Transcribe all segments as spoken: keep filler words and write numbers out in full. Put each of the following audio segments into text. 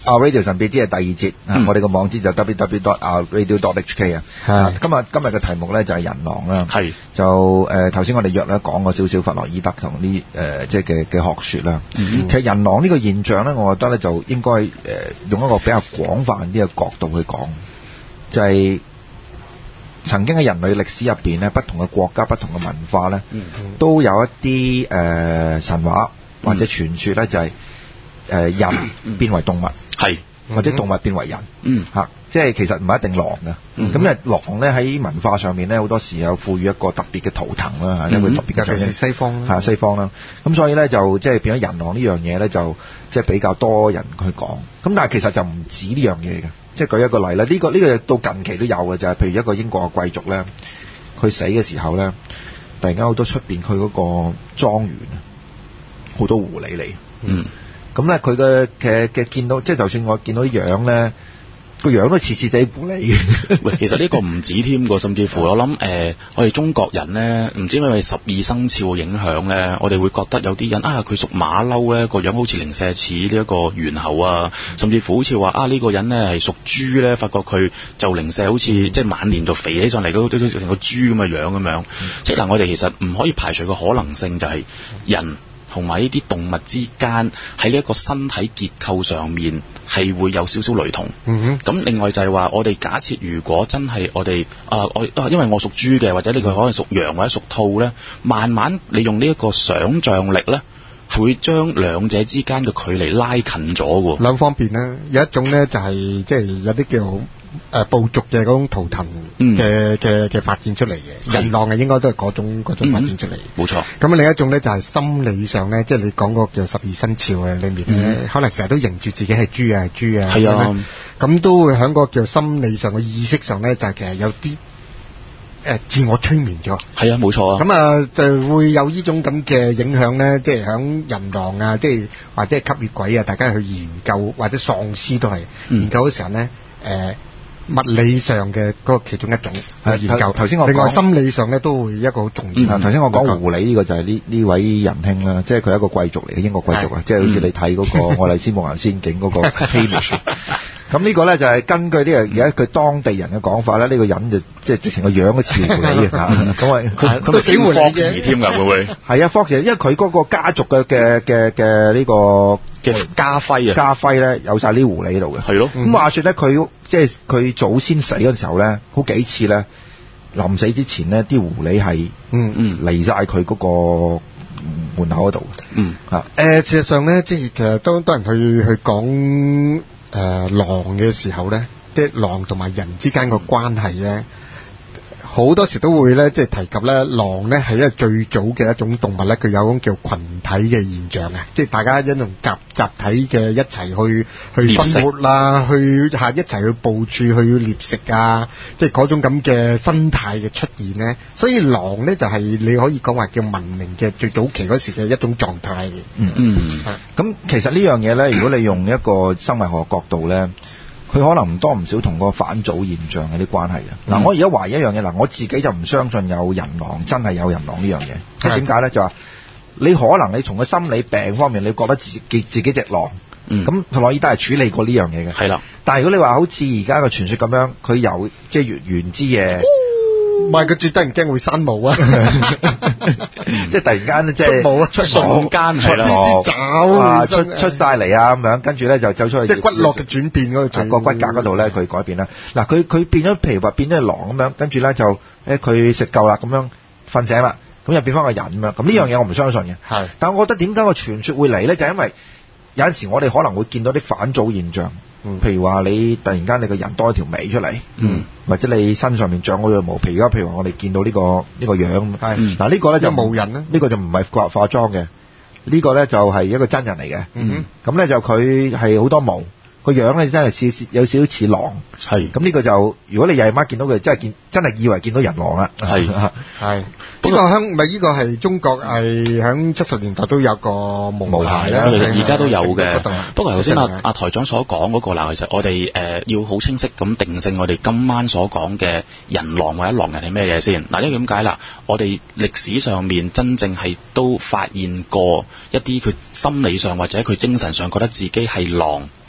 Our Radio 神秘之夜第二節，嗯、我哋個網址就 double-u double-u double-u dot our radio dot h k 啊。係。今日今日嘅題目咧就係人狼啦。係。就誒頭先我哋約咧講過少少弗洛伊德同呢誒即係嘅嘅學説啦。嗯、其實人狼呢個現象咧，我覺得咧就應該誒、呃、用一個比較廣泛啲嘅角度去講，就係、是、曾經喺人類歷史入邊咧，不同嘅國家、不同嘅文化咧，嗯、都有一啲誒、呃、神話或者傳説咧，就係、是。誒、呃、人變為動物，係、嗯、或者動物變為人，嗯嚇、啊，即係其實唔係一定狼嘅。咁、嗯、因為狼咧喺文化上面咧，好多時有賦予一個特別嘅圖騰啦，嚇、嗯，一個特別嘅象徵。尤其是西方嚇、啊、西方啦，咁所以咧就即係變咗人狼呢樣嘢咧，就即係比較多人去講。咁但係其實就唔止呢樣嘢嘅，即係舉一個例啦。呢、這個呢、這個到近期都有嘅就係、是，譬如一個英國嘅貴族咧，佢死嘅時候咧，突然間好多出邊佢嗰個莊園啊，好多狐狸嚟，嗯。咁咧，佢嘅嘅嘅見到，即係就算我見到啲樣咧，個樣都似似地狐狸嘅。 喂，其實呢個唔止添㗎，甚至乎我諗誒、呃，我哋中國人咧，唔知因為十二生肖影響咧，我哋會覺得有啲人啊，佢屬馬騮咧，個樣好似零舍似呢一個猿猴啊，甚至乎好似話啊，呢、這個人咧係屬豬咧，發覺佢就零舍好似、嗯、即係晚年就肥起上嚟，都都都成個豬咁嘅樣咁樣。嗯、即係嗱，我哋其實唔可以排除個可能性，就係人同埋呢啲動物之間喺呢一個身體結構上面係會有少少雷同。嗯哼。咁另外就係話，我哋假設如果真係我哋啊，我啊，因為我屬豬嘅，或者你佢可能屬羊或者屬兔咧，慢慢你用呢一個想像力咧，係會將兩者之間嘅距離拉近咗喎。 兩方面啦，有一種咧就係即係有啲叫誒部族嘅嗰種圖騰嘅嘅嘅發展出嚟嘅，人狼係應該都係嗰種嗰種發展出嚟。冇、嗯、錯。咁另一種咧就係心理上咧，即係你講個叫十二生肖嘅裏面咧，嗯、可能成日都認住自己係豬啊豬啊。係啊。咁都會喺個叫心理上嘅意識上咧，就係其實有啲誒、呃、自我催眠咗。係啊，冇錯啊。咁啊就會有呢種咁嘅影響咧，即係喺人狼啊，即係或者係吸血鬼啊，大家去研究或者喪屍都係、嗯、研究嘅時候咧，誒、呃。物理上嘅嗰個其中一種研究，頭先我另外心理上咧都會一個好重要。 頭先我講狐狸呢個就係呢呢位仁兄啦，即係佢係一個貴族嚟嘅，英國貴族啊，即係好似你睇嗰個愛麗絲夢遊仙境嗰個 Hamish。咁呢個咧就係根據呢個而家佢當地人嘅講法咧，呢、呢個人就即係直情個樣都似狐狸啊！咁啊，佢佢死狐狸嘅添㗎，會唔會？係啊 ，Fox，因為佢嗰個家族嘅嘅嘅嘅呢個嘅家徽啊，家徽咧有曬啲狐狸喺度嘅。係咯。咁、嗯、話說咧，佢即係佢祖先死嗰陣時候咧，好幾次咧，臨死之前咧，啲狐狸係嗯嗯嚟曬佢嗰個門口嗰度。嗯嚇。誒、 呃，事實上咧，即係其實當當人去去講。誒、呃、狼嘅時候咧，即係狼同埋人之間個關係咧，好多時都會咧，即係提及咧，狼咧係一個最早嘅一種動物咧，佢有種叫群體嘅現象啊，即係大家一種集集體嘅一齊去去生活啦，去嚇一齊去部署去獵食啊，即係嗰種咁嘅生態嘅出現咧，所以狼咧就係、是、你可以講話叫文明嘅最早期嗰時嘅一種狀態嘅。 嗯嗯，咁、嗯、其實呢樣嘢咧，如果你用一個生物學角度咧。佢可能唔多唔少同個反祖現象有啲關係嘅。嗱、嗯，我而家懷疑一樣嘢，嗱，我自己就唔相信有人狼，真係有人狼呢樣嘢。係點解咧？就話你可能你從個心理病方面，你覺得自己自己隻狼，咁弗洛伊德係處理過呢樣嘢嘅。係啦。但係如果你話好似而家嘅傳說咁樣，佢有即係月圓之夜。 唔係佢最得人驚會生毛啊！ 即係突然間咧，即係出毛啊，出瞬間係啦，爪啊出出晒嚟啊咁樣，跟住咧就走出去， 即係骨骼嘅轉變嗰個骨骼嗰度咧，佢改變啦。嗱，佢佢變咗，譬如話變咗狼咁樣，跟住咧就誒佢食夠啦，咁樣瞓醒啦，咁又變翻個人咁樣。咁呢樣嘢我唔相信嘅。係，但係我覺得點解個傳說會嚟咧？就係因為有陣時我哋可能會見到啲反祖現象。嗯、譬如話你突然間你個人多一條尾出嚟，嗯，或者你身上面長嗰樣毛皮，而家譬如話我哋見到呢、這個呢、這個樣，係，嗱、嗯、呢個咧就冇人呢，呢個就唔係化化妝嘅，呢、這個咧就係一個真人嚟嘅，嗯，咁咧就佢係好多毛，個樣咧真係似有少少似狼，係，咁呢個就如果你夜晚見到佢，真係見真係以為見到人狼啦，係係。呢個香咪呢個係中國係響七十年代都有個毛孩啦， 而家都有嘅。不過頭先阿阿台長所講嗰、那個嗱，其實我哋誒、呃、要好清晰咁定性我哋今晚所講嘅人狼或者狼人係咩嘢先嗱？因為點解啦？我哋歷史上面真正係都發現過一啲佢心理上或者佢精神上覺得自己係狼嘅人類，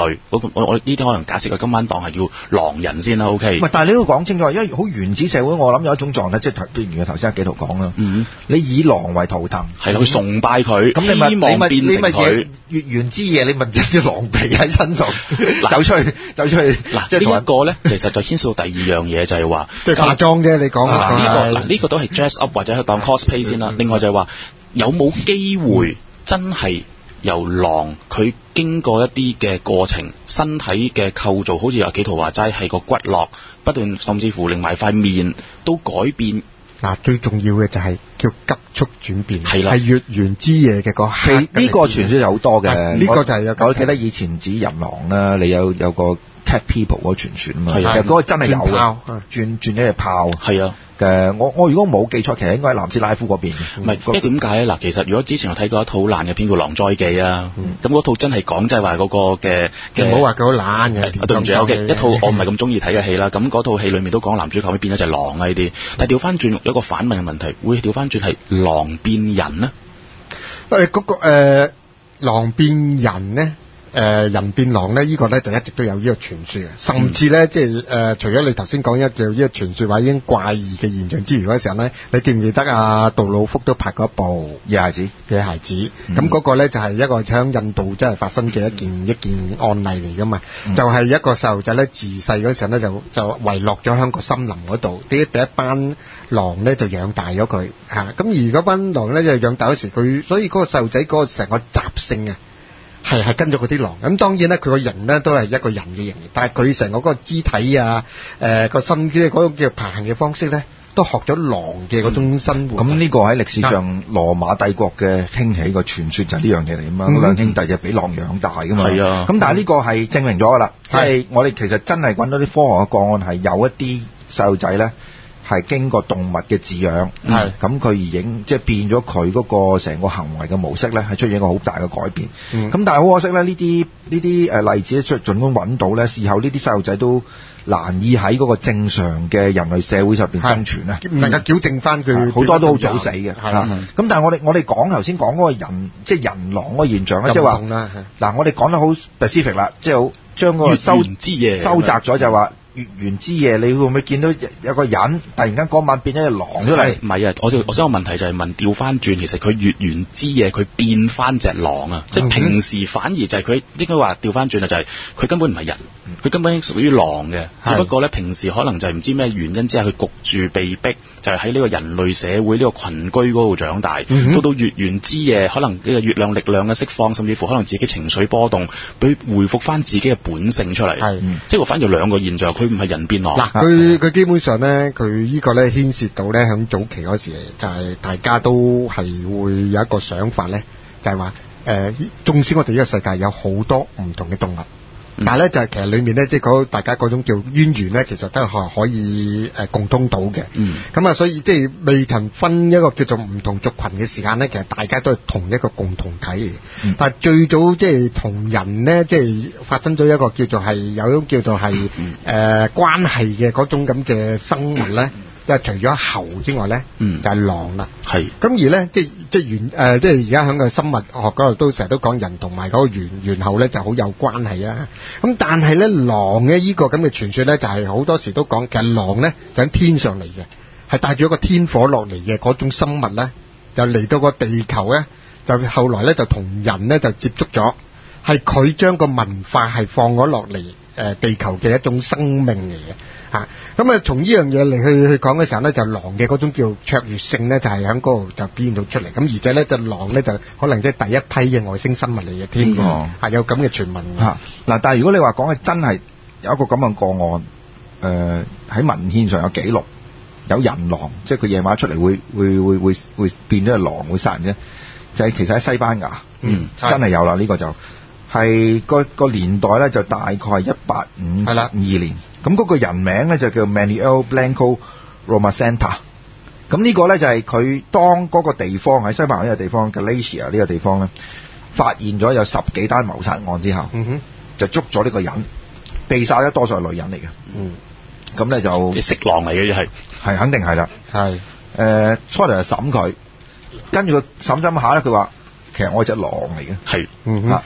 類，我我我呢啲可能假設佢今晚當係叫狼人先啦 ，OK。 唔係，但係你都講清楚，因為好原始社會，我諗有一種狀態，即係譬如頭先阿紀陶講啦，嗯，你以狼為圖騰， 係啦，去崇拜佢， 咁你咪希望變成佢月圓之夜，你咪整啲狼皮喺身度走出去，走出去。 嗱，即係呢一個咧，其實就牽涉到第二樣嘢，就係話即係化妝啫，你講啊呢個嗱呢個都係 dress up 或者係當 cosplay 先啦。另外就係話有冇機會真係由狼佢經過一啲嘅過程，身體嘅構造，好似阿紀陶話齋係個骨骼不斷，甚至乎令埋塊面都改變。 嗱，最重要嘅就係叫急速轉變， 係啦， 係月圓之夜嘅個刻。 呢個傳說有好多嘅， 呢個就係有。 我記得以前指人狼啦，你有有個 cat people 嗰個傳說啊嘛，其實嗰個真係有嘅，轉轉一隻炮。係啊。嘅我我如果冇記錯，其實應該喺南斯拉夫嗰邊。 唔係，因為點解咧？嗱，其實如果之前我睇過一套爛嘅片叫《狼災記》啊，咁嗰套真係講即係話嗰個嘅嘅， 唔好話佢好爛嘅。 對唔住，有嘅一套我唔係咁中意睇嘅戲啦。咁嗰套戲裡面都講男主角會變咗隻狼啊呢啲。但係調翻轉有一個反問嘅問題，會調翻轉係狼變人呢？ 誒嗰個誒狼變人呢？誒、呃、人變狼咧，呢、這個咧就一直都有呢個傳說嘅，甚至咧、嗯、即係誒、呃，除咗你頭先講一叫呢個傳說話已經怪異嘅現象之餘嗰時候咧，你記唔記得啊？杜魯福都拍過一部《野孩子》《野孩子》，咁嗰個咧就係一個喺印度真係發生嘅一件、嗯、一件案例嚟噶嘛，嗯、就係一個細路仔咧自細嗰時候咧就就遺落咗喺個森林嗰度，啲俾一班狼咧就養大咗佢嚇，咁、啊、而嗰班狼咧就養大嗰時佢，所以嗰個細路仔嗰個成個習性啊。係係跟咗嗰啲狼，咁當然咧，佢個人咧都係一個人嘅形，但係佢成個嗰個肢體啊，誒個身即係嗰種叫爬行嘅方式咧，都學咗狼嘅嗰種生活。咁呢、嗯、個喺歷史上羅馬帝國嘅興起個傳說就係呢樣嘢嚟啊嘛，嗯、兩兄弟就俾狼養大噶嘛。係啊，咁但係呢個係證明咗噶啦，即係、嗯、我哋其實真係揾到啲科學嘅個案係有一啲細路仔咧。係經過動物嘅飼養，係咁佢而影即係變咗佢嗰個成個行為嘅模式咧，係出現一個好大嘅改變。咁、嗯、但係好可惜咧，呢啲呢啲誒例子咧，出盡管揾到咧，事後呢啲細路仔都難以喺嗰個正常嘅人類社會上邊生存咧，唔能夠矯正翻佢，好多都好早死嘅。係啦，咁但係我哋我哋講頭先講嗰個人即係人狼嗰個現象咧，即係話嗱，我哋講得好 specific 啦，即係好將嗰個收收窄咗就係話。月圓之夜，你會唔會見到有個人突然間嗰晚變咗隻狼出嚟？唔係啊，我我想個問題就係問調翻轉，其實佢月圓之夜佢變翻隻狼啊！嗯、即係平時反而就係佢應該話調翻轉啊，就係佢根本唔係人，佢根本屬於狼嘅。只不過咧，平時可能就係唔知咩原因之下，佢焗住被逼，就係喺呢個人類社會呢個群居嗰度長大。到、嗯、到月圓之夜，可能呢個月亮力量嘅釋放，甚至乎可能自己情緒波動，俾回復翻自己嘅本性出嚟。係，嗯、即係話反而兩個現象。佢唔係人變狼。嗱，佢佢基本上咧，佢呢個咧牽涉到咧，喺早期嗰時就係大家都係會有一個想法咧，就係話誒，縱使我哋呢個世界有好多唔同嘅動物，嗯、但係咧就係其實裡面咧，即係嗰大家嗰種叫淵源咧，其實都係可以誒共通到嘅。嗯。咁啊，所以即係未曾分一個叫做唔同族群嘅時間咧，其實大家都係同一個共同體嚟嘅。嗯、但係最早即係同人咧，即係發生咗一個叫做係有種叫做係誒、呃、關係嘅嗰種咁嘅生物咧。即係除咗猴之外咧，嗯、就係狼啦。係咁而咧，即係即係原誒，即係而家喺個生物學嗰度都成日都講人同埋嗰個猿猿猴咧就好有關係啊。咁但係咧，狼嘅呢個咁嘅傳說咧，就係、是、好多時都講，其實狼咧就喺天上嚟嘅，係帶住一個天火落嚟嘅嗰種生物咧，就嚟到個地球咧，就後來咧就同人咧就接觸咗，係佢將個文化係放咗落嚟誒地球嘅一種生命嚟嘅。嚇咁啊！從呢樣嘢嚟去去講嘅時候咧，就狼嘅嗰種叫卓越性咧，就係喺嗰度就表現到出嚟。咁而且咧，就狼咧就可能即係第一批嘅外星生物嚟嘅添。哦，係有咁嘅傳聞。嚇嗱，但係如果你話講嘅真係有一個咁嘅個案，誒、呃、喺文獻上有記錄，有人狼，即係佢夜晚出嚟會會會會會變咗隻狼會殺人啫。就係、是、其實喺西班牙，嗯，真係有啦。呢、這個就係、那個個年代咧，就大概係一八五二年。咁嗰個人名咧就叫 Manuel Blanco Rosenta。咁呢個咧就係佢當嗰個地方喺西班牙呢個地方 Galicia 呢個地方咧，發現咗有十幾單謀殺案之後，嗯、哼就捉咗呢個人，被殺咗多數係女人嚟嘅。嗯，咁咧就啲色狼嚟嘅，係係肯定係啦。係誒初嚟就審佢，跟住佢審審下咧，佢話其實我係隻狼嚟嘅。係嗯哼。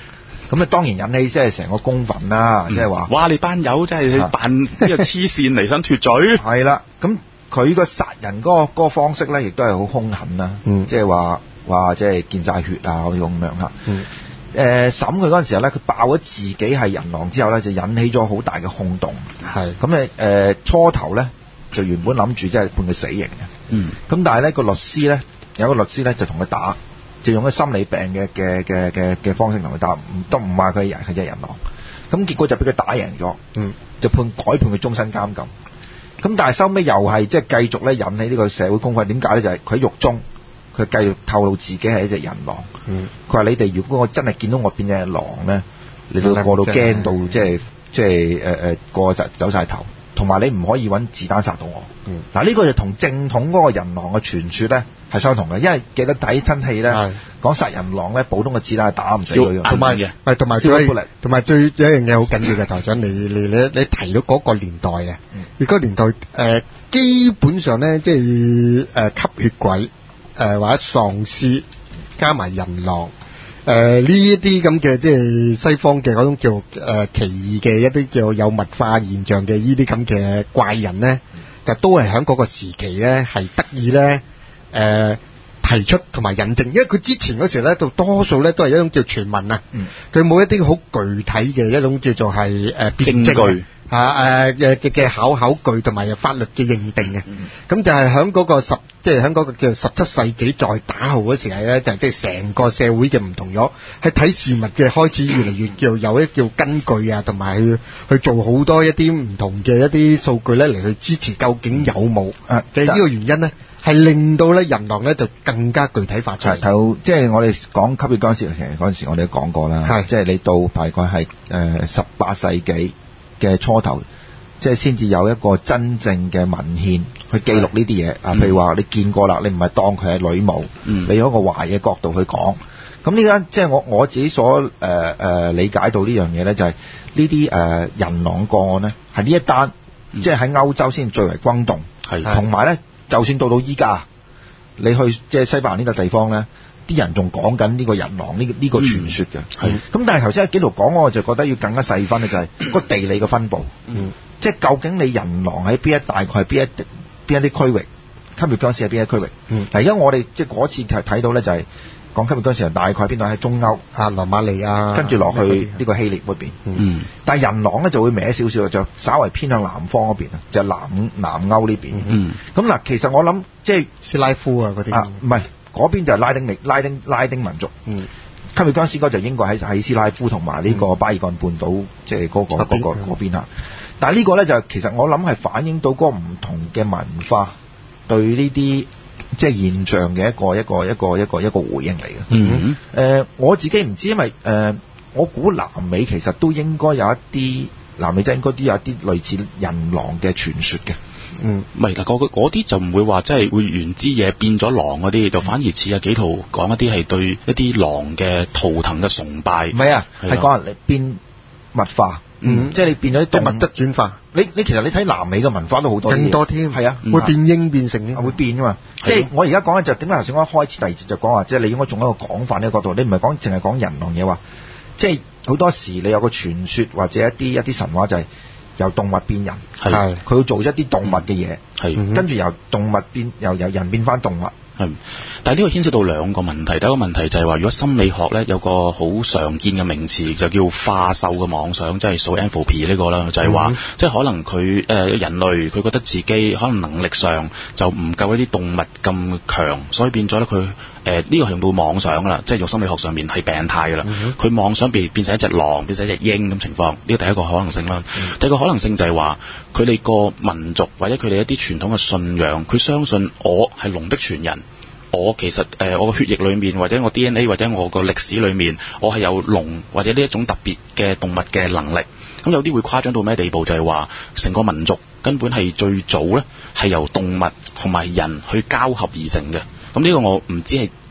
咁啊當然引起即係成個公憤啦，即係話哇你班友真係扮呢個黐線離身脫罪。 係啦，咁佢個殺人嗰、嗰個嗰個方式咧，亦都係好兇狠啦，即係話話即係見晒血啊嗰種咁樣嚇。嗯誒審佢嗰陣時候咧，佢爆咗自己係人狼之後咧，就引起咗好大嘅轟動。係咁誒誒初頭咧就原本諗住即係判佢死刑嘅。嗯。咁但係咧個律師咧有個律師咧就同佢打，就用咗心理病嘅嘅嘅嘅嘅方式同佢打，唔都唔話佢係人係隻人狼。咁結果就俾佢打贏咗。嗯。就判改判佢終身監禁。咁但係收尾又係即係繼續咧引起呢個社會公憤。點解咧？就係佢喺獄中。佢繼續透露自己係一隻人狼。嗯，佢話：你哋如果我真係見到我變隻狼咧，你都過到驚到即係即係誒誒過就走晒頭，同埋你唔可以揾子彈殺到我。嗯，嗱呢個就同正統嗰個人狼嘅傳說咧係相同嘅，因為記得睇親戲咧講殺人狼咧，普通嘅子彈係打唔死佢嘅，同埋嘅，係同埋最同埋最有一樣嘢好緊要嘅台長，你你你你提到嗰個年代嘅，而嗰個年代誒、呃、基本上咧即係誒、呃、吸血鬼。誒、呃、或者喪屍加埋人狼，誒呢一啲咁嘅即係西方嘅嗰種叫誒、呃、奇異嘅一啲叫有物化現象嘅呢啲咁嘅怪人咧，就都係喺嗰個時期咧係得意咧誒提出同埋引證，因為佢之前嗰時咧就多數咧都係一種叫傳聞啊，佢、嗯、冇一啲好具體嘅一種叫做係誒證據。啊誒嘅嘅嘅考考據同埋法律嘅認定嘅，咁、嗯、就係喺嗰個十即係喺嗰個叫十七世紀再打後嗰時係咧，就即係成個社會嘅唔同咗，係睇事物嘅開始越嚟越叫有一叫根據啊，同埋去去做好多一啲唔同嘅一啲數據咧嚟去支持究竟有冇啊嘅呢個原因咧，係令到咧人狼咧就更加具體化出嚟。係即係我哋講吸血僵屍其實嗰陣時我哋都講過啦，係即係你到大概係誒十八世紀嘅初頭，即係先至有一個真正嘅文獻去記錄呢啲嘢啊。譬如話你見過啦，你唔係當佢係女巫，嗯、你用一個壞嘅角度去講。咁呢間即係我我自己所誒誒、呃、理解到呢樣嘢咧，就係呢啲誒人狼個案咧，係呢一單，嗯、即係喺歐洲先最為轟動，係同埋咧，就算到到依家，你去即係西班牙呢個地方咧。啲人仲講緊呢個人狼呢呢、呢個傳說嘅，係、嗯。咁但係頭先喺紀錄講，我就覺得要更加細分嘅就係、是、個地理嘅分佈，嗯，即係究竟你人狼喺邊一大概係邊一邊一啲區域，吸血僵屍喺邊一區域，嗯。嗱，而家我哋即係嗰次睇睇到咧就係、是、講吸血僵屍大概邊度喺中歐啊，羅馬尼亞，跟住落去呢個希臘嗰邊，嗯。但係人狼咧就會歪少少，就稍為偏向南方嗰邊啊，就係、南南歐呢邊，嗯。咁嗱，其實我諗即係斯拉夫啊嗰啲，唔係。嗰邊就係拉丁尼拉丁拉丁民族，嗯，吸血僵屍嗰就應該喺喺斯拉夫同埋呢個巴爾幹半島，即係嗰個嗰、嗰個嗰邊啊。但係呢個咧就其實我諗係反映到嗰個唔同嘅文化對呢啲即係現象嘅一個一個一個一個一個回應嚟嘅。嗯，誒、呃、我自己唔知，因為誒、呃、我估南美其實都應該有一啲南美洲應該都有一啲類似人狼嘅傳說嘅。嗯，唔係嗱，嗰啲就唔會話即係會原汁嘢變咗狼嗰啲，就反而似阿紀陶講一啲係對一啲狼嘅圖騰嘅崇拜。唔係啊，係講人變物化，嗯，即係你變咗啲物質轉化。你你其實你睇南美嘅文化都好多，更多添，係啊，會變鷹變成，會變噶嘛。即係我而家講嘅就點解頭先我一開始第二節就講話，即係你應該從一個廣泛呢個角度，你唔係講淨係講人狼嘢話，即係好多時你有個傳說或者一啲一啲神話就係。由動物變人，係佢要做一啲動物嘅嘢，係跟住由動物變由由人變翻動物，係。但係呢個牽涉到兩個問題，第一個問題就係話，如果心理學咧有個好常見嘅名詞就叫化獸嘅妄想，即係 zoanthropy 呢個啦，就係、是、話、嗯、即係可能佢誒、呃、人類佢覺得自己可能能力上就唔夠一啲動物咁強，所以變咗咧佢誒呢個係冇妄想啦，即係用心理學上面係病態噶啦，佢、嗯、妄想變變成一隻狼，變成一隻鷹咁情況，呢個第一個可能性啦、嗯。第二個可能性就係話佢哋個民族或者佢哋一啲傳統嘅信仰，佢相信我係龍的傳人。我其實誒、呃，我個血液裏面或者我 D N A 或者我個歷史裏面，我係有龍或者呢一種特別嘅動物嘅能力。咁有啲會誇張到咩地步？就係話成個民族根本係最早咧係由動物同埋人去交合而成嘅。咁呢個我唔知係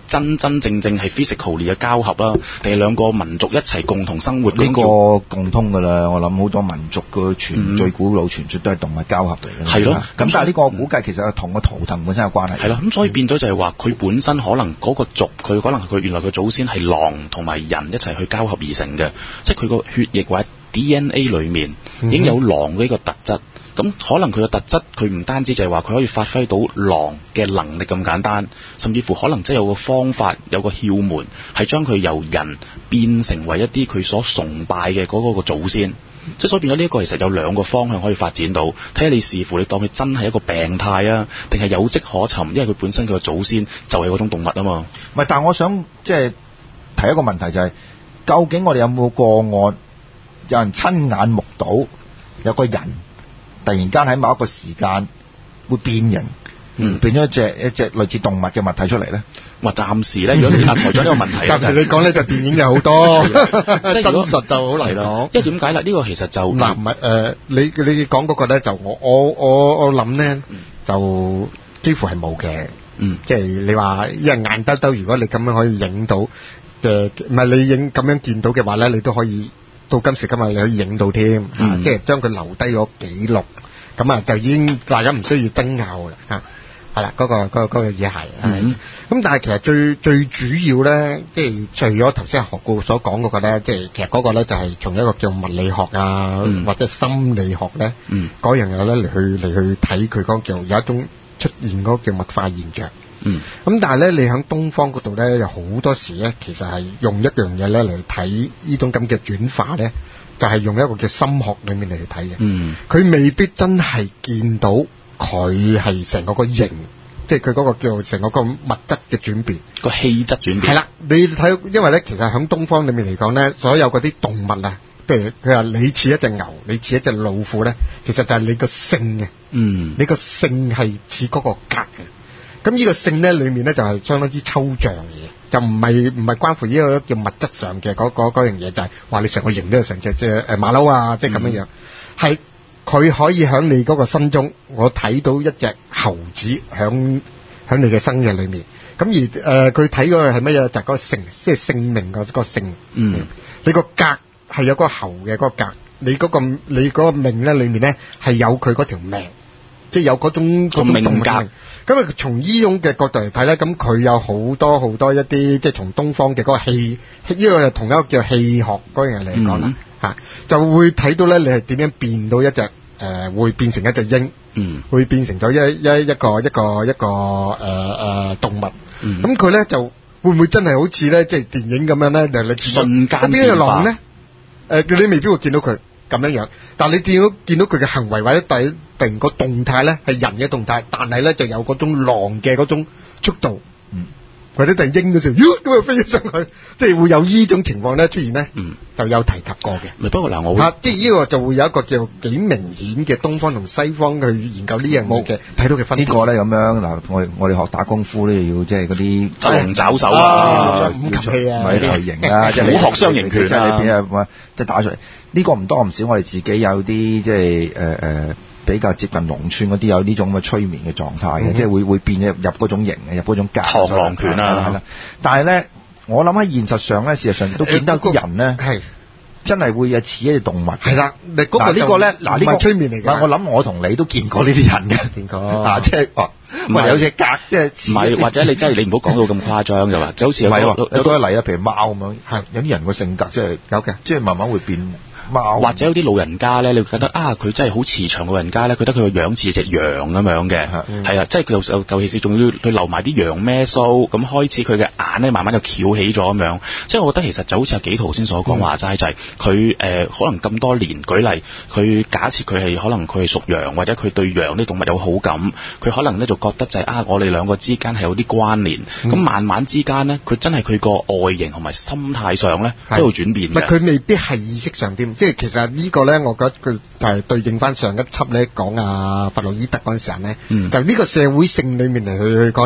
真真正正係 physically 嘅交合啊，定係兩個民族一齊共同生活？ 呢個共通㗎啦，我諗好多民族嘅傳、嗯、最古老傳說都係動物交合嚟嘅。 係咯， 咁但係呢個我估計其實係同個圖騰本身有關係。 係咯，咁所以變咗就係話佢本身可能嗰個族，佢可能佢原來佢祖先係狼同埋人一齊去交合而成嘅，即係佢個血液或者 D N A 裡面已經有狼嘅呢個特質。咁可能佢嘅特質，佢唔單止就係話佢可以發揮到狼嘅能力咁簡單，甚至乎可能即係有個方法，有個竅門，係將佢由人變成為一啲佢所崇拜嘅嗰個祖先。即係所以變咗呢一個其實有兩個方向可以發展到，睇下你視乎你當佢真係一個病態啊，定係有跡可尋，因為佢本身佢個祖先就係嗰種動物啊嘛。 唔係，但係我想即係提一個問題就係、是，究竟我哋有冇個案有人親眼目睹有個人突然間喺某一個時間會變形，嗯，變咗一隻一隻類似動物嘅物體出嚟咧？ 哇！暫時咧，如果你拆台咗呢個問題， 暫時你講呢就電影有好多，真實就好難講。 因為點解咧？呢、這個其實就嗱唔係誒，你你講嗰個咧就我我我我諗咧、嗯、就幾乎係冇嘅，嗯，即係你話因為硬兜兜，如果你咁樣可以影到嘅，唔係你影咁樣見到嘅話咧，你都可以。到今時今日你可以影到添、嗯啊，即係將佢留低咗記錄，咁啊就已經大家唔需要爭拗啦嚇，係啦嗰個嗰、嗰個嘢係，咁、嗯、但係其實最最主要咧，即係除咗頭先學過所講嗰個咧，即係其實嗰個咧就係從一個叫物理學啊、嗯、或者心理學咧，嗰、嗯、樣嘢咧嚟去嚟去睇佢嗰個叫有一種出現嗰個叫物化現象。嗯，咁但係咧，你喺東方嗰度咧，有好多時咧，其實係用一樣嘢咧嚟睇呢種咁嘅轉化咧，就係、是、用一個叫心學裏面嚟睇嘅。嗯，佢未必真係見到佢係成個個形，即係佢嗰個叫成個個物質嘅轉變， 個氣質轉變。係啦， 你睇，因為咧，其實喺東方裏面嚟講咧，所有嗰啲動物啊，譬如佢話你似一隻牛，你似一隻老虎咧，其實就係你個性嘅。嗯，你個性係似嗰個格嘅。咁呢個性咧，裏面咧就係相當之抽象嘅嘢，就唔係唔係關乎呢個叫物質上嘅嗰嗰嗰樣嘢，就係話你成個形都係成隻即係誒馬騮啊，即係咁樣樣。係佢可以喺你嗰個心中，我睇到一隻猴子響響你嘅生嘅裏面。咁而誒佢睇嗰個係乜嘢？就係嗰個性，即係性命個個性。嗯，你個格係有個猴嘅嗰個格，你嗰個你嗰個命咧裏面咧係有佢嗰條命，即係有嗰種嗰種命格。咁啊，從呢種嘅角度嚟睇咧，咁佢有好多好多一啲，即係從東方嘅嗰個氣，呢個係同一個叫氣學嗰樣嘢嚟講啦，嚇、嗯、就會睇到咧，你係點樣變到一隻誒、呃，會變成一隻鷹，嗯，會變成咗一一一個一個一個誒誒、呃、動物，咁佢咧就會唔會真係好似咧，即係電影咁樣咧？就你瞬間變化。 邊個狼咧？誒、呃，你未必會見到佢咁樣樣，但係你見到見到佢嘅行為或者第定個動態咧係人嘅動態，但係咧就有嗰種狼嘅嗰種速度，嗯，或者突然鷹嘅時候，咁就飛咗上去，即係會有呢種情況咧出現咧，嗯，就有提及過嘅。 不過嗱，我會、啊、即係呢個就會有一個叫幾明顯嘅東方同西方去研究呢樣嘢嘅睇到嘅分別。 這個、呢個咧咁樣嗱，我我哋學打功夫咧要即係嗰啲抓龍爪手啊， 五禽戲啊， 咪台型啊，即係好學雙形拳啊， 即係即係打出嚟。呢、這個唔多唔少，我哋自己有啲即係誒誒比較接近農村嗰啲有呢種咁嘅催眠嘅狀態嘅、嗯，即係會會變入入嗰種型嘅，入嗰種格。 螳螂拳啊，係啦。 但係咧，我諗喺現實上咧，事實上都見得啲人咧係、呃、真係會有似一隻動物。係啦，你嗰、那個呢個咧，嗱呢個催眠嚟㗎。 我諗我同你都見過呢啲人嘅，見過啊，即係話唔係有隻格，即係唔係或者你真係你唔好講到咁誇張就話，就好似有個有個例啊，譬如貓咁樣，係有啲人個性格即係有嘅，即係慢慢會變。 或者有啲老人家咧，你會覺得啊，佢真係好慈祥老人家咧，覺得佢個樣似隻羊咁樣嘅，係、嗯、啊，即係佢又尤其是仲要佢留埋啲羊咩鬚，咁開始佢嘅眼咧慢慢就翹起咗咁樣，即係我覺得其實就好似阿紀陶先所講話齋，就係佢誒可能咁多年，舉例佢假設佢係可能佢係屬羊，或者佢對羊啲動物有好感，佢可能咧就覺得就係、是、啊，我哋兩個之間係有啲關聯，咁、嗯、慢慢之間咧，佢真係佢個外形同埋心態上咧都會轉變嘅。 佢未必係意識上啲。即係其實個呢個咧，我覺得佢就係對應翻上一輯咧講啊弗洛伊德嗰陣時候咧、嗯，就呢個社會性裏面嚟去去講咧，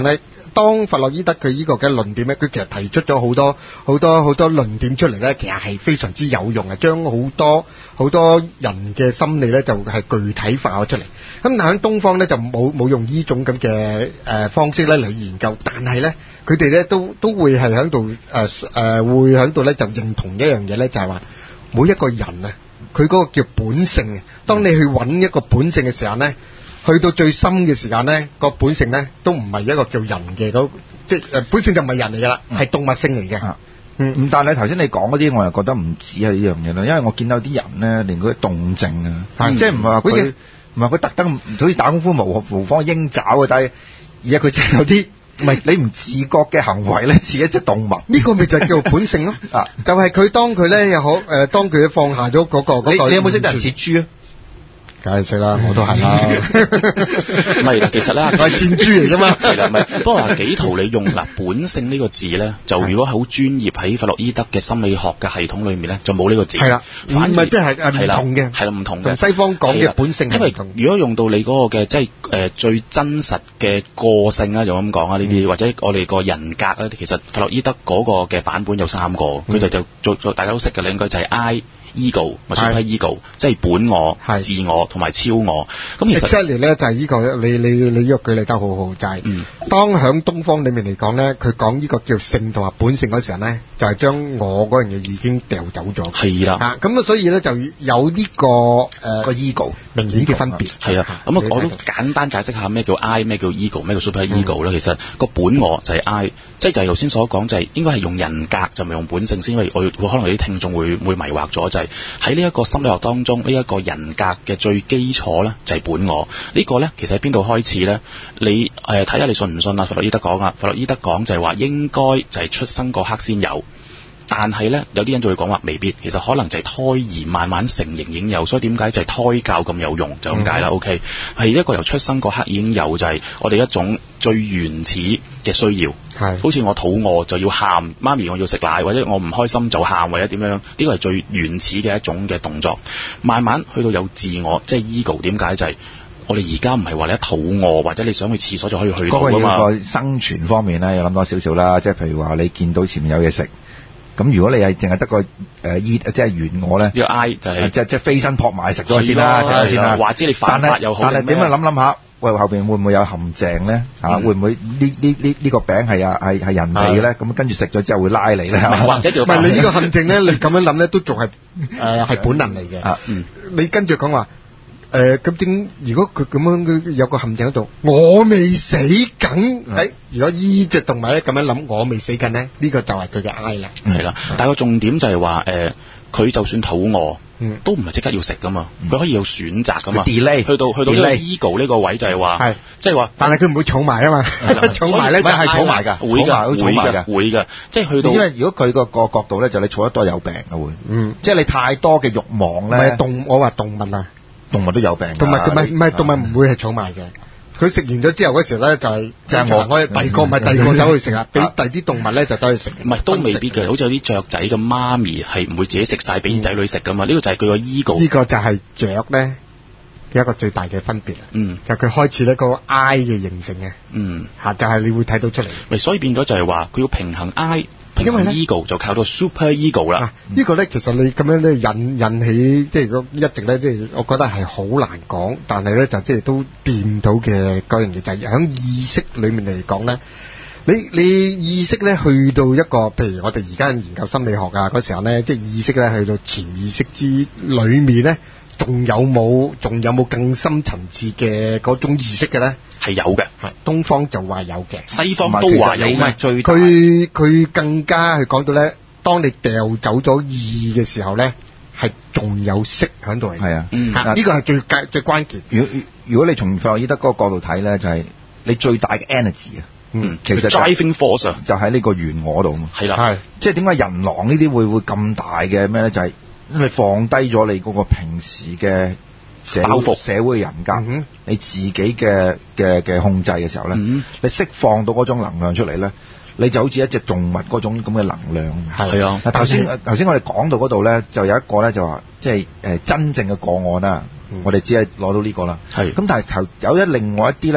當弗洛伊德佢呢個嘅論點咧，佢其實提出咗好多好多好多論點出嚟咧，其實係非常之有用嘅，將好多好多人嘅心理咧就係具體化咗出嚟。咁但喺東方咧就冇冇用呢種咁嘅誒方式咧嚟研究，但係咧佢哋咧都都會係喺度誒誒會喺度咧就認同一樣嘢咧，就係話每一個人啊，佢嗰個叫本性啊。當你去揾一個本性嘅時候咧，去到最深嘅時間咧，個本性咧都唔係一個叫人嘅嗰，即係誒本性就唔係人嚟噶啦，係動物性嚟嘅。嗯，咁但係頭先你講嗰啲，我又覺得唔止係呢樣嘢啦，因為我見到啲人咧，連嗰啲動靜啊，嗯、即係唔係話佢唔係佢特登好似打功夫模模仿鷹爪啊，但係而係佢真係有啲唔係你唔自覺嘅行為咧，似一隻動物。呢個咪就係叫本性咯。啊，就係佢當佢咧又好誒，當佢放下咗嗰、嗰個嗰、嗰個， 你你有冇識得人似豬啊？ 梗係識啦，我都係啦。 唔係啦，其實咧， 我係箭豬嚟噶嘛。 係啦，唔係。不過話紀陶你用嗱本性呢個字咧，就如果好專業喺弗洛伊德嘅心理學嘅系統裏面咧，就冇呢個字。 係啦，唔係即係唔同嘅。 係啦，唔同嘅。 同西方講嘅本性係唔同。 因為如果用到你嗰個嘅即係誒最真實嘅個性啊，就咁講啊呢啲，或者我哋個人格啊，其實弗洛伊德嗰個嘅版本有三個，佢哋就做做大家都識嘅，應該就係 I。ego 或者 super ego， 即係本我、自我同埋超我。咁其實 exactly 咧就係呢個，你你你呢個舉例得好好，就係、是嗯、當響東方裏面嚟講咧，佢講呢個叫性同埋本性嗰時候咧，就係、是、將我嗰樣嘢已經掉走咗。 係啦， 咁啊，所以咧就有呢、這個誒、呃、 個 ego 明顯嘅分別。 係啊，咁啊，我都簡單解釋下咩叫 I， 咩叫 ego， 咩叫 super ego 啦、嗯。其實個本我就係 I， 即係就係頭先所講，就係應該係用人格就唔係用本性先，因為我可能有啲聽眾會會迷惑咗，就係喺呢一個心理學當中，呢、這、一個人格嘅最基礎咧就係本我。呢、這個咧其實喺邊度開始咧？你誒睇下你信唔信啊？弗洛伊德講啊，弗洛伊德講就係話應該就係出生嗰刻先有。但係咧，有啲人就會講話未必，其實可能就係胎兒慢慢成形已經有，所以點解就係胎教咁有用就咁解啦。嗯、OK， 係一個由出生嗰刻已經有，就係我哋一種最原始嘅需要。係，好似我肚餓就要喊，媽咪我要食奶，或者我唔開心就喊，或者點樣？呢個係最原始嘅一種嘅動作。慢慢去到有自我，即係 ego， 點解就係、是？我哋而家唔係話你一肚餓或者你想去廁所就可以去到㗎嘛。 嗰個生存方面咧，有諗多少少啦，即係譬如話你見到前面有嘢食。咁如果你係淨係得個誒依即係原我咧， 要 I 就係即係即係飛身撲埋食咗先啦，食咗先啦。 或者你犯法又好， 但係點樣諗諗下？喂，後邊會唔會有陷阱咧？嚇、嗯，會唔會呢呢呢呢個餅係啊係係人哋嘅咧？咁跟住食咗之後會拉你咧？ 或者叫唔係你呢個陷阱咧？你咁樣諗咧，都仲係誒係本能嚟嘅。啊，嗯，你跟住講話。誒咁正，如果佢咁樣佢有個陷阱喺度，我未死緊。誒、嗯，如果依隻動物咧咁樣諗，我未死緊咧，呢、呢個就係佢嘅 I 啦。 係啦，但係個重點就係話誒，佢、呃、就算肚餓，嗯、都唔係即刻要食噶嘛，佢、嗯、可以有選擇噶嘛。delay 去到去到呢個 ego 呢個位就係話，係即係話， 但係佢唔會儲埋啊嘛，儲埋咧就係儲埋㗎， 會㗎，會㗎，會㗎，即係去到。 因為如果佢個個角度咧，就你儲得多有病嘅會，嗯，即係你太多嘅慾望咧。 唔係動，我話動物啊。 動物都有病， 動物唔係唔係動物唔會係儲埋嘅，佢食完咗之後嗰時咧就係即係我我第二個唔係第二個走去食啦，俾第二啲動物咧就走去食。 唔係都未必嘅，好似有啲雀仔嘅媽咪係唔會自己食晒俾仔女食噶嘛，呢、嗯、個就係佢個 ego。呢個就係雀咧一個最大嘅分別。嗯，就佢開始咧個 I 嘅形成嘅。嗯，嚇就係你會睇到出嚟。咪所以變咗就係話佢要平衡 I。因為 ego 就靠到 super ego 啦。啊這個、呢個咧其實你咁樣咧引引起即係一直咧即係我覺得係好難講，但係咧就即係都掂到嘅嗰樣嘢就係、是、喺意識裏面嚟講咧，你你意識咧去到一個譬如我哋而家研究心理學啊嗰時候咧，即係意識咧去到潛意識之裏面咧，仲有冇仲有冇更深層次嘅嗰種意識嘅咧？ 係有嘅， 係東方就話有嘅， 西方都話有嘅。 佢佢更加係講到咧，當你掉走咗意嘅時候咧，係仲有色喺度嚟。係啊，嗯，呢、這個係最最關鍵。如果如果你從弗洛伊德嗰個角度睇咧，就係、是、你最大嘅 energy 啊， 嗯，其實 driving force 啊， 就喺呢個原我度。 係啦，係， 即係點解人狼呢啲會會咁大嘅咩咧？就係、是、因為放低咗你嗰個平時嘅。社會社會人格、嗯，你自己嘅嘅嘅控制嘅時候咧、嗯，你釋放到嗰種能量出嚟咧，你就好似一隻動物嗰種咁嘅能量。 係啊， 頭先頭先我哋講到嗰度咧，就有一個咧就話，即係誒真正嘅個案啦、嗯，我哋只係攞到呢個啦。係，咁但係頭有一另外一啲咧，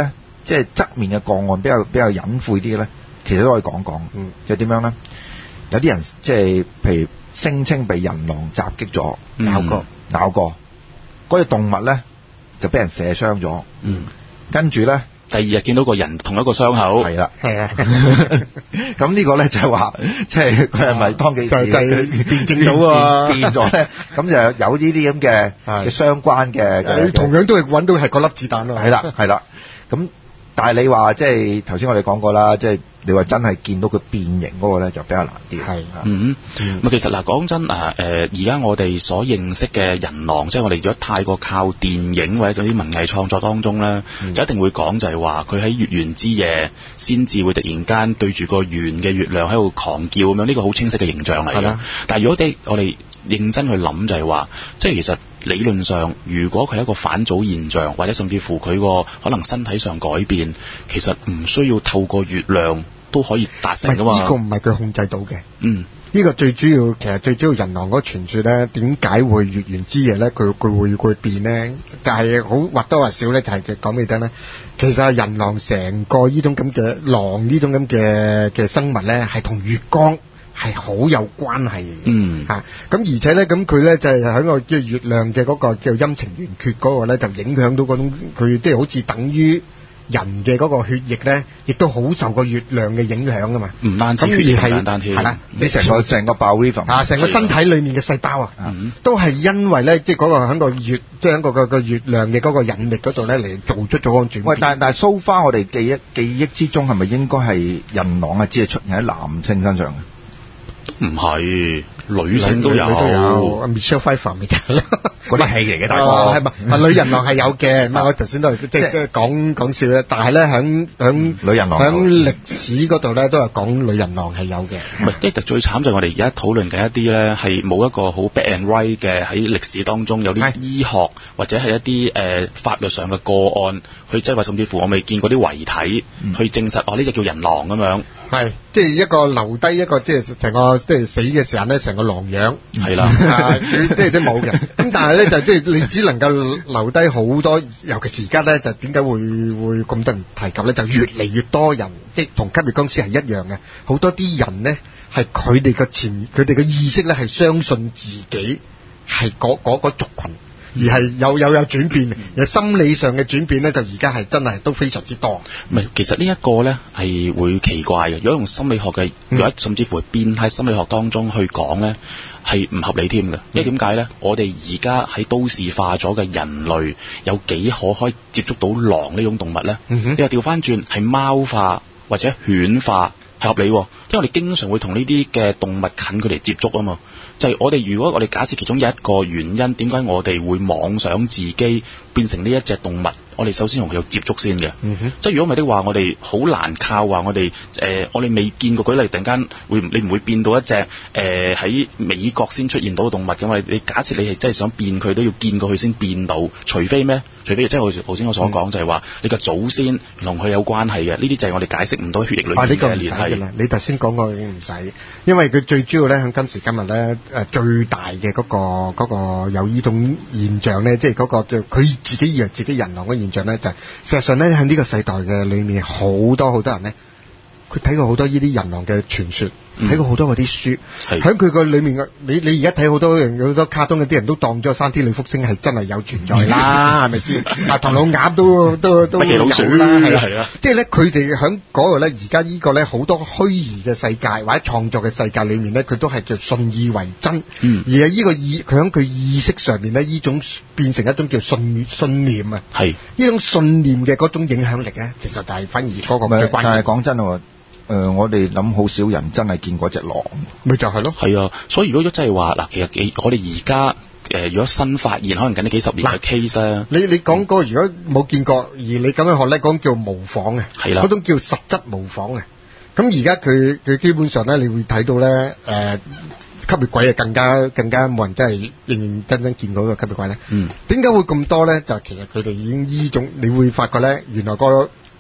即係側面嘅個案比較比較隱晦啲嘅咧，其實都可以講講。嗯，就點樣咧？有啲人即係譬如聲稱被人狼襲擊咗，咬過咬過，嗰隻動物咧就俾人射傷咗。嗯，跟住咧。 第二日見到個人同一個傷口， 係啦，係啊，咁呢個咧就係話，即係佢係咪當其時就係辨證到啊變咗咧？咁就有呢啲咁嘅嘅相關嘅， 同樣都係揾到係嗰粒子彈咯。 係啦，係啦，咁但係你話即係頭先我哋講過啦，即係你話真係見到佢變形嗰個咧就比較難啲。係， 嗯，咁其實嗱講真啊，誒而家我哋所認識嘅人狼，即係我哋如果太過靠電影或者啲文藝創作當中咧，嗯、就一定會講就係話佢喺月圓之夜先至會突然間對住個圓嘅月亮喺度狂叫咁樣，呢個好清晰嘅形象嚟嘅。但係如果啲我哋認真去諗就係話，即係其實理論上，如果佢係一個返祖現象，或者甚至乎佢個可能身體上改變，其實唔需要透過月亮都可以達成噶嘛。 呢個唔係佢控制到嘅。 嗯， 呢個最主要，其實最主要人狼嗰個傳說咧，點解會月圓之夜咧？佢佢會會變咧？就係好或多或少咧，就係講俾你聽咧。其實係人狼成個呢種咁嘅狼呢種咁嘅嘅生物咧，係同月光係好有關係嘅。嗯，嚇咁、啊、而且咧，咁佢咧就係喺個即係月亮嘅嗰個叫陰晴圓缺嗰個咧，就影響到嗰種佢即係好似等於人嘅嗰個血液咧，亦都好受個月亮嘅影響噶嘛。唔單止血液咁簡單添，係啦， 你成個成個 biorhythm 啊，成個身體裡面嘅細胞啊，嗯、都係因為咧，即係嗰個喺個月，即係喺個個個月亮嘅嗰個引力嗰度咧，嚟做出咗個轉變。 喂，但係但係 so far 我哋記憶記憶之中係咪應該係人狼啊，只係出現喺男性身上嘅？ 唔係，女性都有。 都有 Michelle Pfeiffer 咪就係咯， 嗰啲戲嚟嘅大哥。 係咪？女人狼係有嘅，唔係我頭先都係即係講講笑咧。但係咧，響響女人狼響歷史嗰度咧，都係講女人狼係有嘅。 唔係，即係最慘就係我哋而家討論緊一啲咧，係冇一個好 black and white 嘅喺歷史當中有啲醫學或者係一啲誒、呃、法律上嘅個案，去即係話甚至乎我未見過啲遺體、嗯、去證實哦呢隻叫人狼咁樣。 係，即係一個留低一個即係成個即係死嘅時候咧，成個狼樣係啦， 即係都冇嘅。咁但係咧就即係你只能夠留低好多，尤其是而家咧就點解會會咁多人提及咧？就越嚟越多人，即係同吸血僵屍係一樣嘅。好多啲人咧係佢哋嘅潛，佢哋嘅意識咧係相信自己係嗰嗰個族群。而係有有有轉變，而心理上嘅轉變咧，就而家係真係都非常之多。 唔係，其實呢一個咧係會奇怪嘅。如果用心理學嘅，如果甚至乎係變態心理學當中去講咧，係唔合理添嘅。因為點解咧？我哋而家喺都市化咗嘅人類，有幾可可以接觸到狼呢種動物咧？嗯、你話調翻轉係貓化或者犬化係合理，因為我哋經常會同呢啲嘅動物近距離接觸啊嘛。就係我哋，如果我哋假設其中有一個原因，點解我哋會妄想自己變成呢一隻動物？我哋首先同佢有接觸先嘅。嗯哼。即係如果唔係的話，我哋好難靠話我哋誒、呃，我哋未見過舉例，突然間會你唔會變到一隻誒喺美國先出現到嘅動物嘅？我哋你假設你係真係想變佢，都要見過佢先變到，除非咩？除非即係好似頭先我所講，嗯、就係話你個祖先同佢有關係嘅。呢啲就係我哋解釋唔到血液裏面嘅聯繫。啊，呢個唔使㗎啦， 你頭先講過已經唔使，因為佢最主要咧喺今時今日咧誒最大嘅嗰、嗰個嗰個有呢種現象咧，即係嗰個叫佢自己以為自己人狼嘅現象咧，就係、事實上咧喺呢個世代嘅裏面，好多好多人咧，佢睇過好多呢啲人狼嘅傳說。睇過好多嗰啲書，喺佢個裏面嘅你你而家睇好多人好多卡通嘅啲人都當咗山天女福星係真係有存在啦，係咪先？啊，唐老鴨都都都有啦，係啊，即係咧佢哋喺嗰個咧，而家呢個咧好多虛擬嘅世界或者創作嘅世界裏面咧，佢都係叫信以為真，嗯、而係呢個意佢喺佢意識上面咧，呢種變成一種叫信信念啊，係呢種信念嘅嗰種影響力咧，其實就係反而嗰個最關鍵。 但係講真啊。誒、呃，我哋諗好少人真係見過隻狼， 咪就係咯。 係啊，所以如果真係話嗱，其實幾我哋而家誒，如果新發現，可能近呢幾十年嘅 case 啊， 你你講嗰個如果冇見過，而你咁樣學咧，講叫模仿嘅，係啦，嗰種叫實質模仿嘅。咁而家佢佢基本上咧，你會睇到咧，誒、呃，吸血鬼啊，更加更加冇人真係認認真真見到個吸血鬼咧。嗯，點解會咁多咧？就其實佢哋已經依種，你會發覺咧，原來個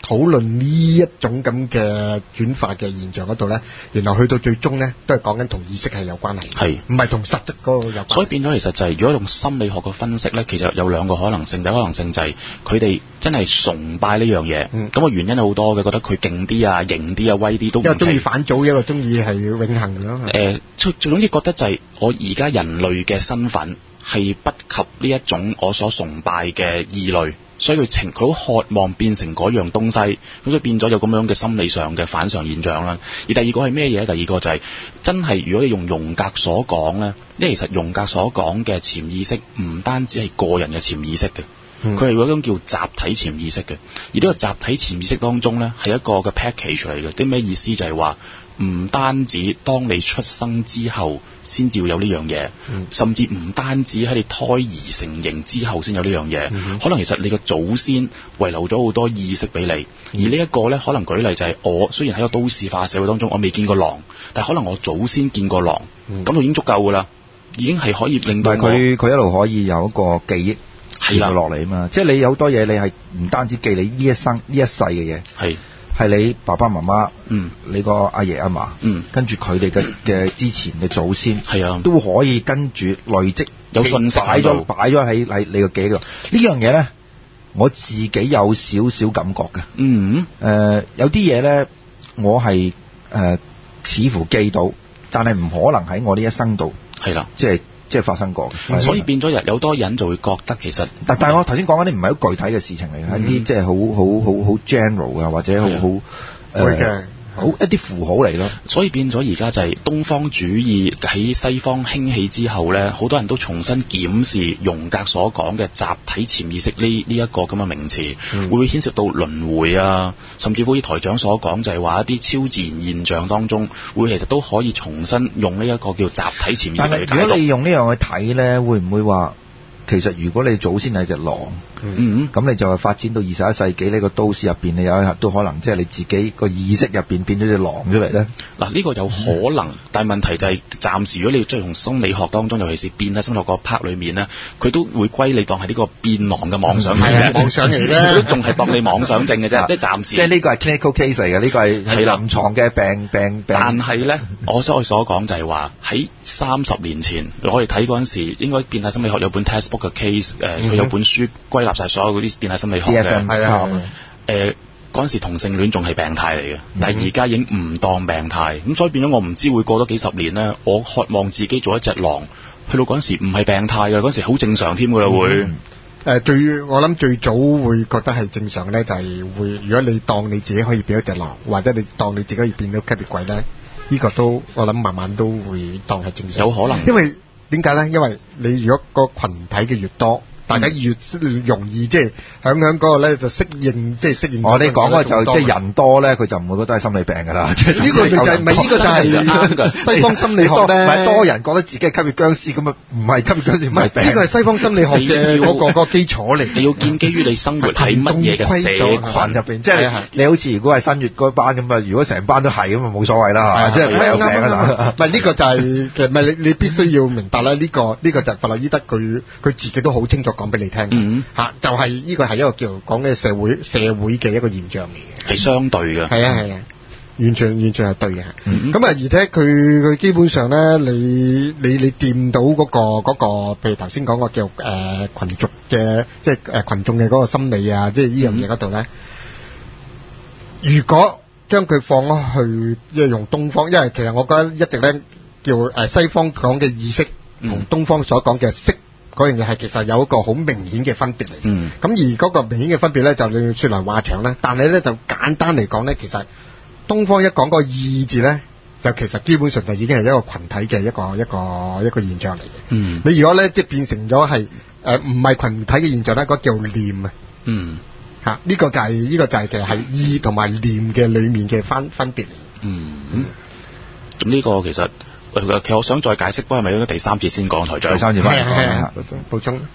討論呢一種咁嘅轉化嘅現象嗰度咧，原來去到最終咧都係講緊同意識係有關係，係唔係同實質嗰個有關係？ 所以變咗其實就係、是、如果用心理學嘅分析咧，其實有兩個可能性。第一個可能性就係佢哋真係崇拜呢樣嘢，咁、嗯、個原因係好多嘅，覺得佢勁啲啊、型啲啊、威啲都唔奇。 一個中意反祖，一個中意係永恆咯。 誒、呃，最總之覺得就係我而家人類嘅身份係不及呢一種我所崇拜嘅異類。所以佢情佢好渴望變成嗰樣東西，咁所以變咗有咁樣嘅心理上嘅反常現象啦。而第二個係咩嘢？第二個就係、是、真係如果你用榮格所講咧，因為其實榮格所講嘅潛意識唔單止係個人嘅潛意識嘅，佢係嗰種叫集體潛意識嘅。而呢個集體潛意識當中咧係一個嘅 package 嚟嘅。啲咩意思？就係話唔單止當你出生之後先至會有呢樣嘢，甚至唔單止喺你胎兒成形之後先有呢樣嘢，可能其實你個祖先遺留咗好多意識俾你，而呢一個呢，可能舉例就係我雖然喺個都市化社會當中我未見過狼，但係可能我祖先見過狼，咁就已經足夠噶啦，已經係可以令到我佢佢一路可以有一個記憶傳落嚟啊嘛，即係你有好多嘢你係唔單止記你呢一生呢一世嘅嘢，係。係你爸爸媽媽，嗯，你個阿爺阿嫲，嗯，跟住佢哋嘅嘅之前嘅祖先，係啊，都可以跟住累積有信息擺咗擺咗喺喺你個記憶度。呢樣嘢咧，我自己有少少感覺嘅，嗯，誒、呃，有啲嘢咧，我係誒、呃、似乎記到，但係唔可能喺我呢一生度，係啦，即係。即係發生過嘅， 所以變咗有多人就會覺得其實， 但但係我頭先講嗰啲唔係好具體嘅事情嚟嘅，係啲即係好好好好 general 啊，或者好好誒好一啲符號嚟咯。 所以變咗而家就係東方主義喺西方興起之後咧，好多人都重新檢視榮格所講嘅集體潛意識呢呢一個咁嘅名詞，嗯、會唔會牽涉到輪迴啊？甚至乎好似台長所講，就係話一啲超自然現象當中，會其實都可以重新用呢一個叫集體潛意識嚟解讀。 但係如果你用呢樣去睇咧，會唔會話其實如果你祖先係隻狼？嗯，咁你就係發展到二十一世紀呢個都市入邊，你有一日都可能即係你自己個意識入邊變咗隻狼出嚟咧。 嗱，呢個有可能，嗯、但係問題就係暫時如果你要追從心理學當中，尤其是變態心理學個 part 裏面咧，佢都會歸你當係呢個變狼嘅妄想症嘅、 嗯、妄想嚟嘅， 都仲係當你妄想症嘅啫，即係暫時。 即係呢個係 clinical case 嚟嘅，呢個係係臨床嘅病病病。 但係咧，我所所講就係話喺三十年前，我哋睇嗰陣時，應該變態心理學有本 textbook 嘅 case， 誒、呃，佢有本書歸納晒所有嗰啲變態心理學嘅，係啊，誒嗰陣時同性戀仲係病態嚟嘅，但係而家已經唔當病態，咁所以變咗我唔知會過多幾十年咧，我渴望自己做一隻狼，去到嗰陣時唔係病態嘅，嗰陣時好正常添㗎啦會。誒、 呃、最我諗最早會覺得係正常咧，就係、是、會如果你當你自己可以變一隻狼，或者你當你自己可以變到吸血鬼咧，呢、這個都我諗慢慢都會當係正常。 有可能， 因為點解咧？因為你如果個群體嘅越多。大家越容易即係響響嗰個咧就適應，即係適應。我哋講嘅就即係人多咧，佢就唔會覺得係心理病㗎啦。呢個就係咪呢個就係西方心理學咧？唔係多人覺得自己係吸血僵屍咁啊？唔係吸血僵屍唔係病。呢個係西方心理學嘅嗰個個基礎嚟。 你要建基於你生活喺乜嘢嘅社群入邊，即係你好似如果係新月嗰班咁啊，如果成班都係咁啊，冇所謂啦，即係唔係有病啊？ 唔係呢個就係其實唔係你你必須要明白啦。呢個呢個就係弗洛伊德佢佢自己都好清楚。講俾你聽，嗯嚇，就係、是、呢個係一個叫講嘅社會社會嘅一個現象嚟嘅， 係相對嘅， 係啊係啊，完全完全係對嘅。咁啊、嗯，而且佢佢基本上咧，你你你掂到嗰、那個嗰、那個，譬如頭先講個叫誒、呃、群族嘅，即係誒羣眾嘅嗰個心理啊，即係呢樣嘢嗰度咧。如果將佢放咗去，即係用東方，因為其實我覺得一直咧叫誒西方講嘅意識同東方所講嘅識。嗰樣嘢係其實有一個好明顯嘅分別嚟，咁、嗯、而嗰個明顯嘅分別咧就你説來話長啦。但係咧就簡單嚟講咧，其實東方一講個意字咧，就其實基本上就已經係一個群體嘅一個一個一個現象嚟嘅。嗯，你如果咧即係變成咗係誒唔係群體嘅現象咧，嗰、那個、叫念啊。嗯，嚇呢、這個就係、是、呢、這個就係其實係意同埋念嘅裡面嘅分分別嚟。 嗯，咁呢個其實。其實我想再解釋，不過係咪應該第三節先講台長？ 第三節翻嚟講， 補充。